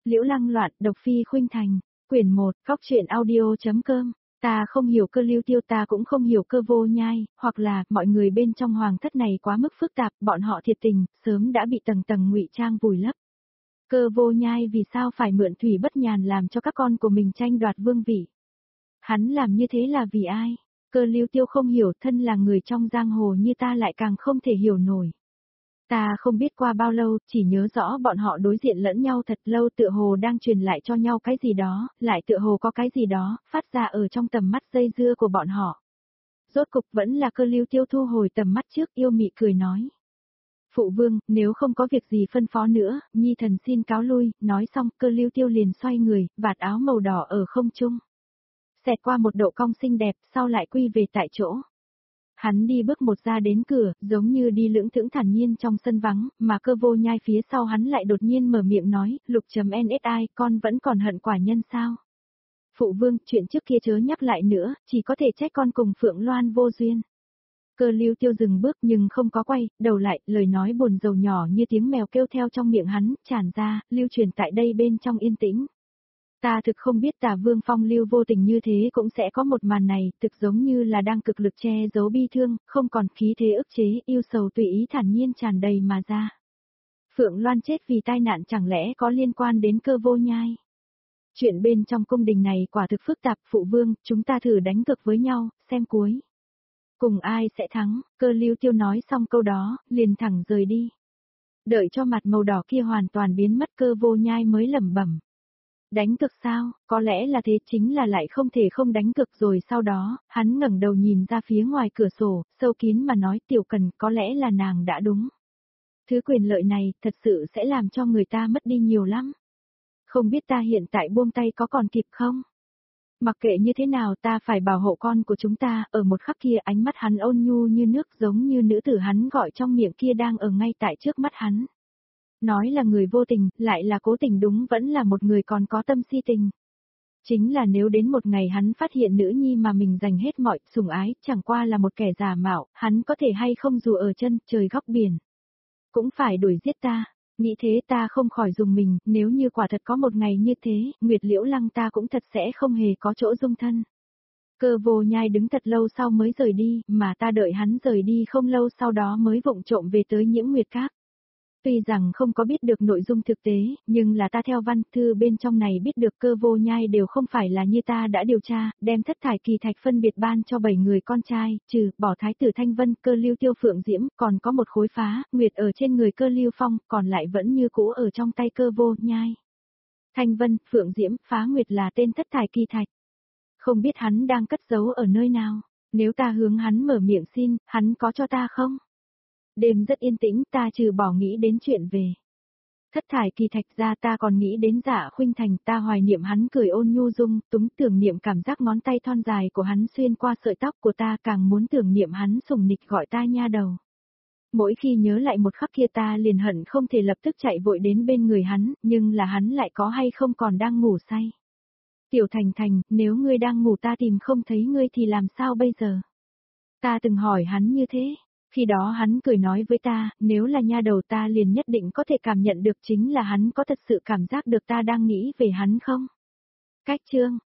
Liễu Lăng loạn, độc phi khuynh thành, quyển 1, Cóc truyện audio.com. Ta không hiểu Cơ Lưu Tiêu, ta cũng không hiểu Cơ Vô Nhai, hoặc là mọi người bên trong hoàng thất này quá mức phức tạp, bọn họ thiệt tình, sớm đã bị tầng tầng ngụy trang vùi lấp. Cơ Vô Nhai vì sao phải mượn Thủy Bất Nhàn làm cho các con của mình tranh đoạt vương vị? Hắn làm như thế là vì ai? Cơ Lưu Tiêu không hiểu, thân là người trong giang hồ như ta lại càng không thể hiểu nổi. Ta không biết qua bao lâu, chỉ nhớ rõ bọn họ đối diện lẫn nhau thật lâu, tựa hồ đang truyền lại cho nhau cái gì đó, lại tựa hồ có cái gì đó, phát ra ở trong tầm mắt dây dưa của bọn họ. Rốt cục vẫn là Cơ Lưu Tiêu thu hồi tầm mắt trước, yêu mị cười nói. Phụ vương, nếu không có việc gì phân phó nữa, nhi thần xin cáo lui, nói xong Cơ Lưu Tiêu liền xoay người, vạt áo màu đỏ ở không trung. Xẹt qua một độ cong xinh đẹp, sau lại quy về tại chỗ. Hắn đi bước một ra đến cửa, giống như đi lưỡng thững thản nhiên trong sân vắng, mà Cơ Vô Nhai phía sau hắn lại đột nhiên mở miệng nói, Lục.NSI, con vẫn còn hận quả nhân sao? Phụ vương, chuyện trước kia chớ nhắc lại nữa, chỉ có thể trách con cùng Phượng Loan vô duyên. Cơ Lưu Tiêu dừng bước nhưng không có quay, đầu lại, lời nói buồn rầu nhỏ như tiếng mèo kêu theo trong miệng hắn, tràn ra, lưu truyền tại đây bên trong yên tĩnh. Ta thực không biết Tả Vương phong lưu vô tình như thế cũng sẽ có một màn này, thực giống như là đang cực lực che giấu bi thương, không còn khí thế ức chế, yêu sầu tùy ý thản nhiên tràn đầy mà ra. Phượng Loan chết vì tai nạn chẳng lẽ có liên quan đến Cơ Vô Nhai? Chuyện bên trong cung đình này quả thực phức tạp, phụ vương, chúng ta thử đánh cược với nhau, xem cuối. Cùng ai sẽ thắng? Cơ Lưu Tiêu nói xong câu đó, liền thẳng rời đi. Đợi cho mặt màu đỏ kia hoàn toàn biến mất, Cơ Vô Nhai mới lẩm bẩm. Đánh cược sao? Có lẽ là thế, chính là lại không thể không đánh cược. Rồi sau đó, hắn ngẩng đầu nhìn ra phía ngoài cửa sổ, sâu kín mà nói, Tiểu Cần, có lẽ là nàng đã đúng. Thứ quyền lợi này, thật sự sẽ làm cho người ta mất đi nhiều lắm. Không biết ta hiện tại buông tay có còn kịp không? Mặc kệ như thế nào, ta phải bảo hộ con của chúng ta. Ở một khắc kia, ánh mắt hắn ôn nhu như nước, giống như nữ tử hắn gọi trong miệng kia đang ở ngay tại trước mắt hắn. Nói là người vô tình, lại là cố tình, đúng vẫn là một người còn có tâm si tình. Chính là nếu đến một ngày hắn phát hiện nữ nhi mà mình dành hết mọi sủng ái, chẳng qua là một kẻ giả mạo, hắn có thể hay không dù ở chân trời góc biển. Cũng phải đuổi giết ta. Nghĩ thế ta không khỏi dùng mình, nếu như quả thật có một ngày như thế, Nguyệt Liễu Lăng ta cũng thật sẽ không hề có chỗ dung thân. Cơ Vô Nhai đứng thật lâu sau mới rời đi, mà ta đợi hắn rời đi không lâu sau đó mới vụng trộm về tới Nhiễm Nguyệt Các. Tuy rằng không có biết được nội dung thực tế, nhưng là ta theo văn thư bên trong này biết được Cơ Vô Nhai đều không phải là như ta đã điều tra, đem thất thải kỳ thạch phân biệt ban cho 7 người con trai, trừ bỏ thái tử Thanh Vân, Cơ Lưu Tiêu Phượng Diễm, còn có một khối phá, nguyệt ở trên người Cơ Lưu Phong, còn lại vẫn như cũ ở trong tay Cơ Vô Nhai. Thanh Vân, Phượng Diễm, phá nguyệt là tên thất thải kỳ thạch. Không biết hắn đang cất giấu ở nơi nào, nếu ta hướng hắn mở miệng xin, hắn có cho ta không? Đêm rất yên tĩnh, ta trừ bỏ nghĩ đến chuyện về thất thải kỳ thạch ra, ta còn nghĩ đến Dạ Khuynh Thành, ta hoài niệm hắn cười ôn nhu dung túng, tưởng niệm cảm giác ngón tay thon dài của hắn xuyên qua sợi tóc của ta, càng muốn tưởng niệm hắn sủng nịch gọi ta nha đầu. Mỗi khi nhớ lại một khắc kia ta liền hận không thể lập tức chạy vội đến bên người hắn, nhưng là hắn lại có hay không còn đang ngủ say. Tiểu Thành Thành, nếu ngươi đang ngủ ta tìm không thấy ngươi thì làm sao bây giờ? Ta từng hỏi hắn như thế. Khi đó hắn cười nói với ta, nếu là nha đầu ta liền nhất định có thể cảm nhận được, chính là hắn có thật sự cảm giác được ta đang nghĩ về hắn không? Cách chương